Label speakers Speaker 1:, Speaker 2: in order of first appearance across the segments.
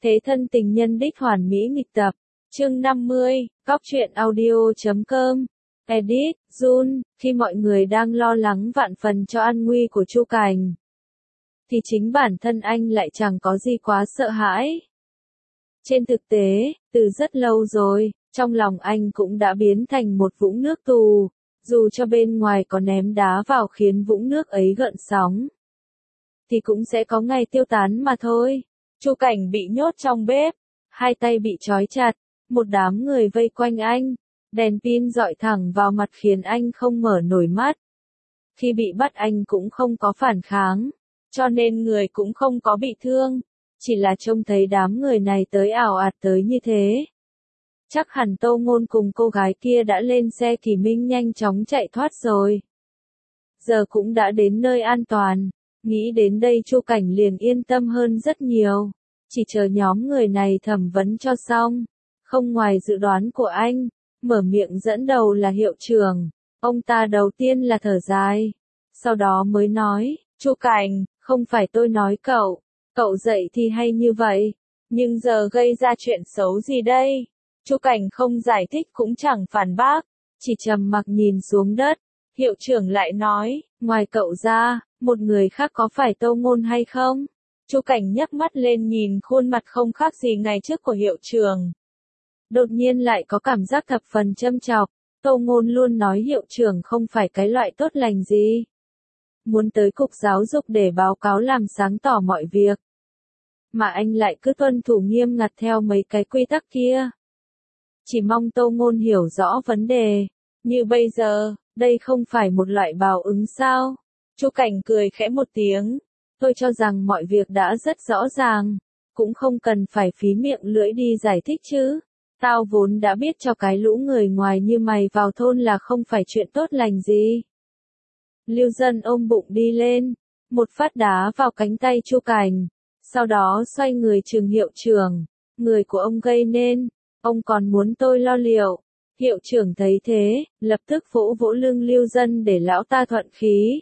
Speaker 1: Thế thân tình nhân đích hoàn mỹ nghịch tập. Chương 50, Cóc truyện audio.com. Edit, Jun, khi mọi người đang lo lắng vạn phần cho an nguy của Chu Cảnh, thì chính bản thân anh lại chẳng có gì quá sợ hãi. Trên thực tế, từ rất lâu rồi, trong lòng anh cũng đã biến thành một vũng nước tù, dù cho bên ngoài có ném đá vào khiến vũng nước ấy gợn sóng, thì cũng sẽ có ngày tiêu tán mà thôi. Chu Cảnh bị nhốt trong bếp, hai tay bị trói chặt, một đám người vây quanh anh, đèn pin rọi thẳng vào mặt khiến anh không mở nổi mắt. Khi bị bắt anh cũng không có phản kháng, cho nên người cũng không có bị thương, chỉ là trông thấy đám người này tới ào ạt tới như thế. Chắc hẳn Tô Ngôn cùng cô gái kia đã lên xe Kỳ Minh nhanh chóng chạy thoát rồi. Giờ cũng đã đến nơi an toàn, nghĩ đến đây Chu Cảnh liền yên tâm hơn rất nhiều, chỉ chờ nhóm người này thẩm vấn cho xong. Không ngoài dự đoán của anh, mở miệng dẫn đầu là hiệu trưởng, ông ta đầu tiên là thở dài, sau đó mới nói, Chu Cảnh, không phải tôi nói cậu dậy thì hay như vậy, nhưng giờ gây ra chuyện xấu gì đây? Chu Cảnh không giải thích cũng chẳng phản bác, chỉ trầm mặc nhìn xuống đất. Hiệu trưởng lại nói, ngoài cậu ra, một người khác có phải Tô Ngôn hay không? Chu Cảnh nhấc mắt lên nhìn khuôn mặt không khác gì ngày trước của hiệu trưởng. Đột nhiên lại có cảm giác thập phần châm chọc, Tô Ngôn luôn nói hiệu trưởng không phải cái loại tốt lành gì. Muốn tới cục giáo dục để báo cáo làm sáng tỏ mọi việc. Mà anh lại cứ tuân thủ nghiêm ngặt theo mấy cái quy tắc kia. Chỉ mong Tô Ngôn hiểu rõ vấn đề. Như bây giờ, đây không phải một loại báo ứng sao? Chu Cảnh cười khẽ một tiếng. Tôi cho rằng mọi việc đã rất rõ ràng. Cũng không cần phải phí miệng lưỡi đi giải thích chứ. Tao vốn đã biết cho cái lũ người ngoài như mày vào thôn là không phải chuyện tốt lành gì. Lưu Dân ôm bụng đi lên, một phát đá vào cánh tay Chu Cảnh, sau đó xoay người trừng hiệu trưởng, người của ông gây nên, ông còn muốn tôi lo liệu. Hiệu trưởng thấy thế, lập tức vỗ vỗ lưng Lưu Dân để lão ta thuận khí.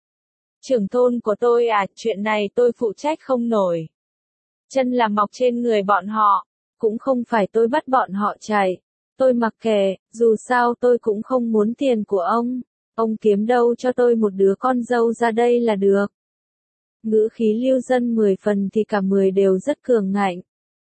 Speaker 1: Trưởng thôn của tôi à, chuyện này tôi phụ trách không nổi. Chân là mọc trên người bọn họ, cũng không phải tôi bắt bọn họ chạy. Tôi mặc kệ, dù sao tôi cũng không muốn tiền của ông kiếm đâu cho tôi một đứa con dâu ra đây là được. Ngữ khí Lưu Dân 10 phần thì cả 10 đều rất cường ngạnh.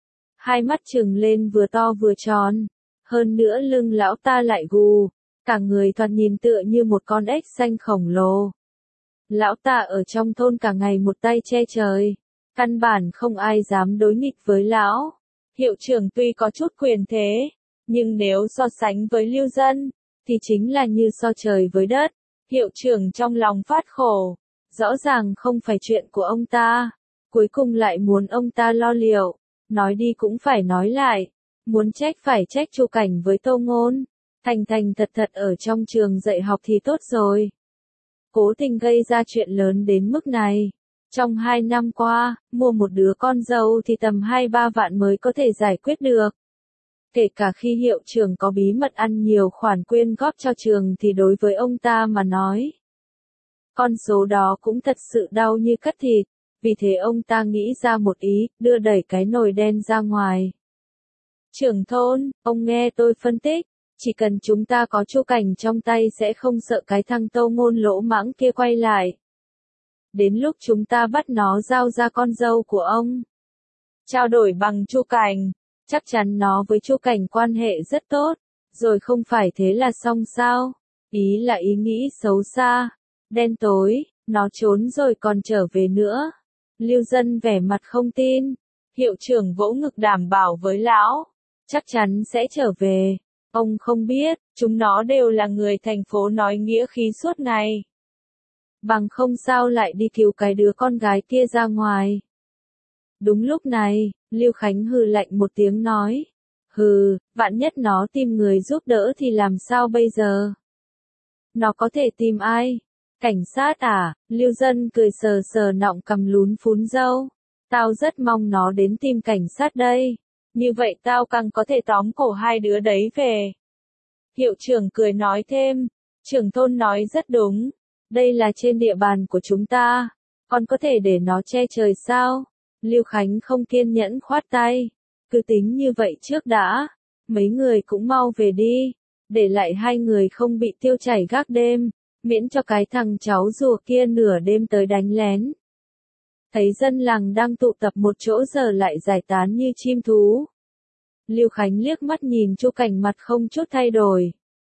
Speaker 1: Hai mắt trừng lên vừa to vừa tròn, hơn nữa lưng lão ta lại gù, cả người thoạt nhìn tựa như một con ếch xanh khổng lồ. Lão ta ở trong thôn cả ngày một tay che trời, căn bản không ai dám đối nghịch với lão. Hiệu trưởng tuy có chút quyền thế, nhưng nếu so sánh với Lưu Dân, thì chính là như so trời với đất. Hiệu trưởng trong lòng phát khổ, rõ ràng không phải chuyện của ông ta, cuối cùng lại muốn ông ta lo liệu, nói đi cũng phải nói lại, muốn trách phải trách Chu Cảnh với Tô Ngôn, thành thật thật ở trong trường dạy học thì tốt rồi. Cố tình gây ra chuyện lớn đến mức này. Trong 2 năm qua, mua một đứa con dâu thì tầm 2-3 vạn mới có thể giải quyết được. Kể cả khi hiệu trưởng có bí mật ăn nhiều khoản quyên góp cho trường thì đối với ông ta mà nói, con số đó cũng thật sự đau như cắt thịt, vì thế ông ta nghĩ ra một ý, đưa đẩy cái nồi đen ra ngoài. Trưởng thôn, ông nghe tôi phân tích, chỉ cần chúng ta có Chu Cảnh trong tay sẽ không sợ cái thằng Tô Ngôn lỗ mãng kia quay lại. Đến lúc chúng ta bắt nó giao ra con dâu của ông, trao đổi bằng Chu Cảnh, chắc chắn nó với Chu Cảnh quan hệ rất tốt, rồi không phải thế là xong sao? Ý là ý nghĩ xấu xa, đen tối, nó trốn rồi còn trở về nữa. Lưu Dân vẻ mặt không tin, hiệu trưởng vỗ ngực đảm bảo với lão, chắc chắn sẽ trở về. Ông không biết, chúng nó đều là người thành phố nói nghĩa khí suốt ngày. Bằng không sao lại đi cứu cái đứa con gái kia ra ngoài. Đúng lúc này, Lưu Khánh hừ lạnh một tiếng nói. Hừ, vạn nhất nó tìm người giúp đỡ thì làm sao bây giờ? Nó có thể tìm ai? Cảnh sát à? Lưu Dân cười sờ sờ nọng cằm lún phún râu. Tao rất mong nó đến tìm cảnh sát đây. Như vậy tao càng có thể tóm cổ hai đứa đấy về. Hiệu trưởng cười nói thêm. Trưởng thôn nói rất đúng. Đây là trên địa bàn của chúng ta. Còn có thể để nó che trời sao? Lưu Khánh không kiên nhẫn khoát tay. Cứ tính như vậy trước đã. Mấy người cũng mau về đi. Để lại hai người không bị tiêu chảy gác đêm. Miễn cho cái thằng cháu rùa kia nửa đêm tới đánh lén. Thấy dân làng đang tụ tập một chỗ giờ lại giải tán như chim thú. Lưu Khánh liếc mắt nhìn Chu Cảnh mặt không chút thay đổi.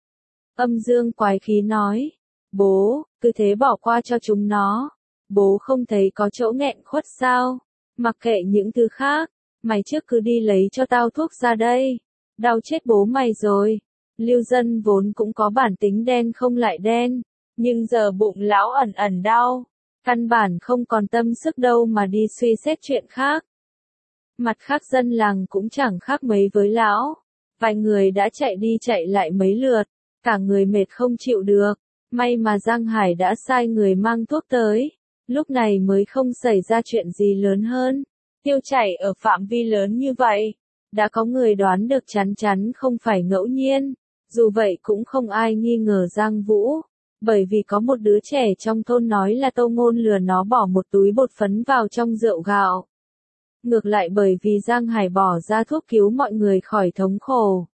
Speaker 1: Âm dương quái khí nói. Bố, cứ thế bỏ qua cho chúng nó. Bố không thấy có chỗ nghẹn khuất sao? Mặc kệ những thứ khác. Mày trước cứ đi lấy cho tao thuốc ra đây. Đau chết bố mày rồi. Lưu Dân vốn cũng có bản tính đen không lại đen. Nhưng giờ bụng lão ẩn ẩn đau. Căn bản không còn tâm sức đâu mà đi suy xét chuyện khác. Mặt khác dân làng cũng chẳng khác mấy với lão. Vài người đã chạy đi chạy lại mấy lượt. Cả người mệt không chịu được. May mà Giang Hải đã sai người mang thuốc tới. Lúc này mới không xảy ra chuyện gì lớn hơn. Tiêu chảy ở phạm vi lớn như vậy. Đã có người đoán được chắn chắn không phải ngẫu nhiên. Dù vậy cũng không ai nghi ngờ Giang Vũ. Bởi vì có một đứa trẻ trong thôn nói là Tô Ngôn lừa nó bỏ một túi bột phấn vào trong rượu gạo. Ngược lại bởi vì Giang Hải bỏ ra thuốc cứu mọi người khỏi thống khổ.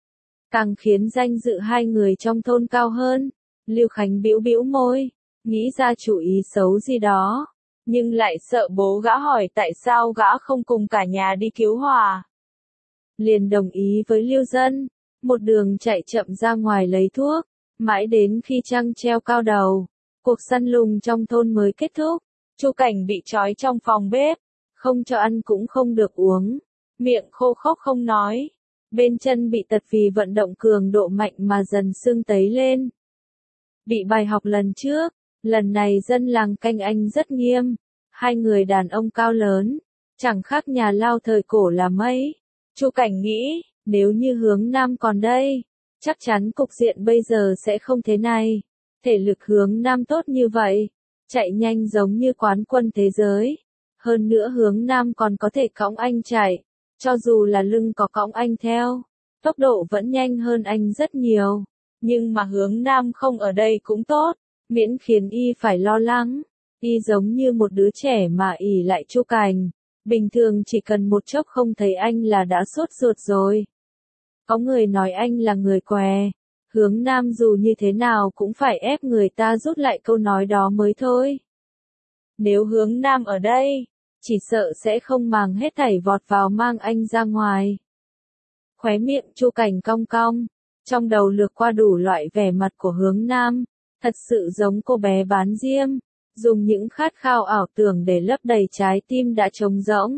Speaker 1: Càng khiến danh dự hai người trong thôn cao hơn. Lưu Khánh bĩu bĩu môi, nghĩ ra chủ ý xấu gì đó. Nhưng lại sợ bố gã hỏi tại sao gã không cùng cả nhà đi cứu Hòa. Liền đồng ý với Lưu Dân. Một đường chạy chậm ra ngoài lấy thuốc. Mãi đến khi trăng treo cao đầu, cuộc săn lùng trong thôn mới kết thúc. Chu Cảnh bị trói trong phòng bếp, không cho ăn cũng không được uống, miệng khô khốc không nói, bên chân bị tật vì vận động cường độ mạnh mà dần sưng tấy lên. Bị bài học lần trước, lần này dân làng canh anh rất nghiêm, hai người đàn ông cao lớn, chẳng khác nhà Lao thời cổ là mấy. Chu Cảnh nghĩ, nếu như Hướng Nam còn đây, chắc chắn cục diện bây giờ sẽ không thế này. Thể lực Hướng Nam tốt như vậy, chạy nhanh giống như quán quân thế giới. Hơn nữa Hướng Nam còn có thể cõng anh chạy, cho dù là lưng có cõng anh theo, tốc độ vẫn nhanh hơn anh rất nhiều. Nhưng mà Hướng Nam không ở đây cũng tốt, miễn khiến y phải lo lắng. Y giống như một đứa trẻ mà ỷ lại Chu Cảnh, bình thường chỉ cần một chốc không thấy anh là đã sốt ruột rồi. Có người nói anh là người què, Hướng Nam dù như thế nào cũng phải ép người ta rút lại câu nói đó mới thôi. Nếu Hướng Nam ở đây, chỉ sợ sẽ không màng hết thảy vọt vào mang anh ra ngoài. Khóe miệng Chu Cảnh cong cong, trong đầu lược qua đủ loại vẻ mặt của Hướng Nam, thật sự giống cô bé bán diêm, dùng những khát khao ảo tưởng để lấp đầy trái tim đã trống rỗng.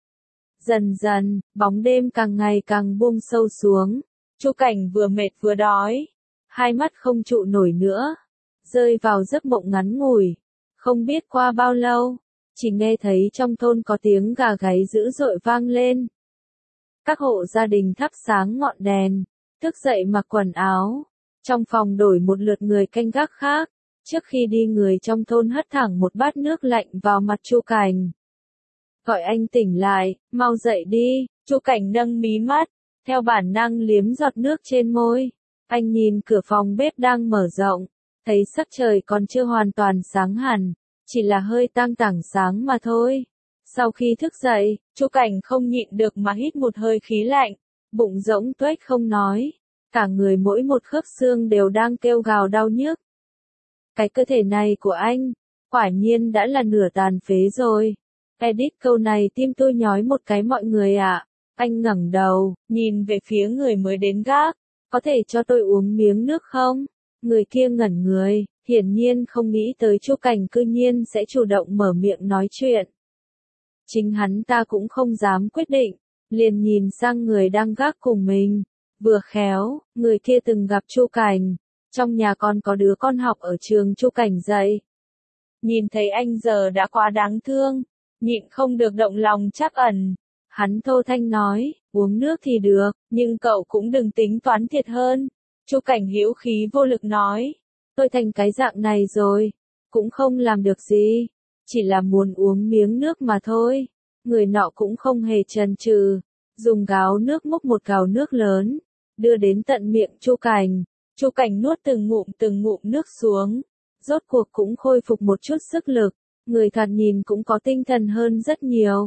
Speaker 1: Dần dần, bóng đêm càng ngày càng buông sâu xuống, Chu Cảnh vừa mệt vừa đói, hai mắt không trụ nổi nữa, rơi vào giấc mộng ngắn ngủi. Không biết qua bao lâu, chỉ nghe thấy trong thôn có tiếng gà gáy dữ dội vang lên. Các hộ gia đình thắp sáng ngọn đèn, thức dậy mặc quần áo, trong phòng đổi một lượt người canh gác khác, trước khi đi người trong thôn hất thẳng một bát nước lạnh vào mặt Chu Cảnh. Gọi anh tỉnh lại, mau dậy đi. Chu Cảnh nâng mí mắt, theo bản năng liếm giọt nước trên môi. Anh nhìn cửa phòng bếp đang mở rộng, thấy sắc trời còn chưa hoàn toàn sáng hẳn, chỉ là hơi tang tảng sáng mà thôi. Sau khi thức dậy, Chu Cảnh không nhịn được mà hít một hơi khí lạnh, bụng rỗng tuếch không nói, cả người mỗi một khớp xương đều đang kêu gào đau nhức. Cái cơ thể này của anh, quả nhiên đã là nửa tàn phế rồi. Edit câu này tim tôi nhói một cái mọi người ạ. Anh ngẩng đầu, nhìn về phía người mới đến gác. Có thể cho tôi uống miếng nước không? Người kia ngẩn người, hiển nhiên không nghĩ tới Chu Cảnh cư nhiên sẽ chủ động mở miệng nói chuyện. Chính hắn ta cũng không dám quyết định, liền nhìn sang người đang gác cùng mình. Vừa khéo, người kia từng gặp Chu Cảnh, trong nhà còn có đứa con học ở trường Chu Cảnh dạy. Nhìn thấy anh giờ đã quá đáng thương, nhịn không được động lòng trắc ẩn. Hắn thô thanh nói, uống nước thì được, nhưng cậu cũng đừng tính toán thiệt hơn. Chu Cảnh hữu khí vô lực nói, tôi thành cái dạng này rồi, cũng không làm được gì, chỉ là muốn uống miếng nước mà thôi. Người nọ cũng không hề chần chừ, dùng gáo nước múc một gáo nước lớn, đưa đến tận miệng Chu Cảnh. Chu Cảnh nuốt từng ngụm nước xuống, rốt cuộc cũng khôi phục một chút sức lực, người thoạt nhìn cũng có tinh thần hơn rất nhiều.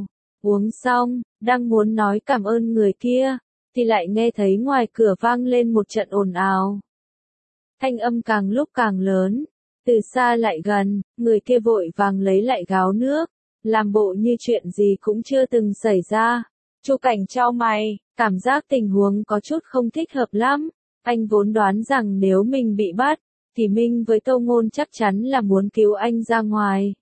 Speaker 1: Uống xong, đang muốn nói cảm ơn người kia, thì lại nghe thấy ngoài cửa vang lên một trận ồn ào. Thanh âm càng lúc càng lớn, từ xa lại gần, người kia vội vàng lấy lại gáo nước, làm bộ như chuyện gì cũng chưa từng xảy ra. Chu Cảnh chau mày, cảm giác tình huống có chút không thích hợp lắm. Anh vốn đoán rằng nếu mình bị bắt, thì Minh với Tô Ngôn chắc chắn là muốn cứu anh ra ngoài.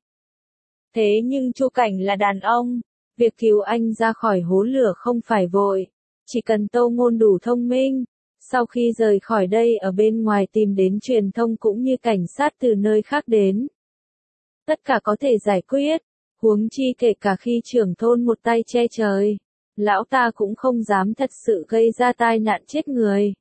Speaker 1: Thế nhưng Chu Cảnh là đàn ông, việc cứu anh ra khỏi hố lửa không phải vội, chỉ cần Tô Ngôn đủ thông minh. Sau khi rời khỏi đây ở bên ngoài tìm đến truyền thông cũng như cảnh sát từ nơi khác đến. Tất cả có thể giải quyết, huống chi kể cả khi trưởng thôn một tay che trời, lão ta cũng không dám thật sự gây ra tai nạn chết người.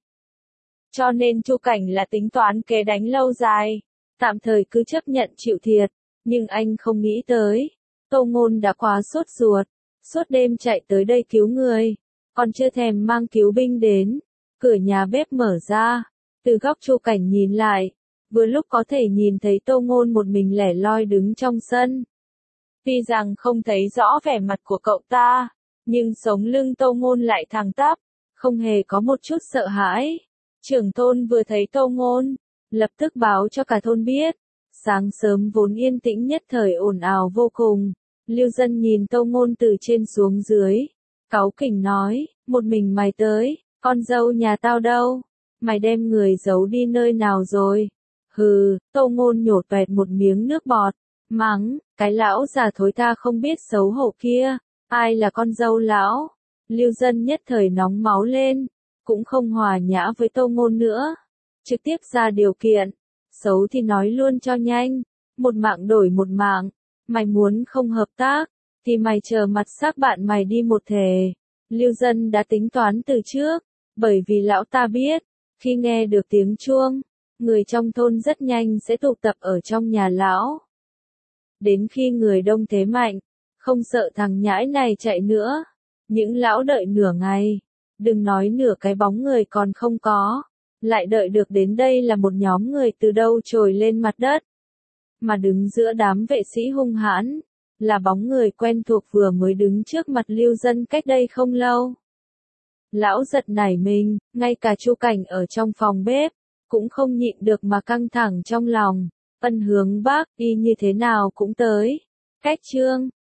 Speaker 1: Cho nên Chu Cảnh là tính toán kế đánh lâu dài, tạm thời cứ chấp nhận chịu thiệt, nhưng anh không nghĩ tới, Tô Ngôn đã quá sốt ruột, suốt đêm chạy tới đây cứu người, còn chưa thèm mang cứu binh đến. Cửa nhà bếp mở ra, từ góc Chu Cảnh nhìn lại, vừa lúc có thể nhìn thấy Tô Ngôn một mình lẻ loi đứng trong sân. Tuy rằng không thấy rõ vẻ mặt của cậu ta, nhưng sống lưng Tô Ngôn lại thẳng tắp, không hề có một chút sợ hãi. Trưởng thôn vừa thấy Tô Ngôn, lập tức báo cho cả thôn biết. Sáng sớm vốn yên tĩnh nhất thời ồn ào vô cùng. Lưu dân nhìn Tô Ngôn từ trên xuống dưới, cáu kỉnh nói, một mình mày tới, con dâu nhà tao đâu? Mày đem người giấu đi nơi nào rồi? Hừ, Tô Ngôn nhổ toẹt một miếng nước bọt, mắng, cái lão già thối tha không biết xấu hổ kia, ai là con dâu lão? Lưu dân nhất thời nóng máu lên, cũng không hòa nhã với Tô Ngôn nữa, trực tiếp ra điều kiện, xấu thì nói luôn cho nhanh, một mạng đổi một mạng, mày muốn không hợp tác, thì mày chờ mặt xác bạn mày đi một thể. Lưu dân đã tính toán từ trước, bởi vì lão ta biết, khi nghe được tiếng chuông, người trong thôn rất nhanh sẽ tụ tập ở trong nhà lão. Đến khi người đông thế mạnh, không sợ thằng nhãi này chạy nữa, những lão đợi nửa ngày, đừng nói nửa cái bóng người còn không có, lại đợi được đến đây là một nhóm người từ đâu trồi lên mặt đất. Mà đứng giữa đám vệ sĩ hung hãn, là bóng người quen thuộc vừa mới đứng trước mặt Lưu dân cách đây không lâu. Lão giật nảy mình, ngay cả Chu Cảnh ở trong phòng bếp, cũng không nhịn được mà căng thẳng trong lòng. Ân Hướng Bắc, y như thế nào cũng tới. Cách trương,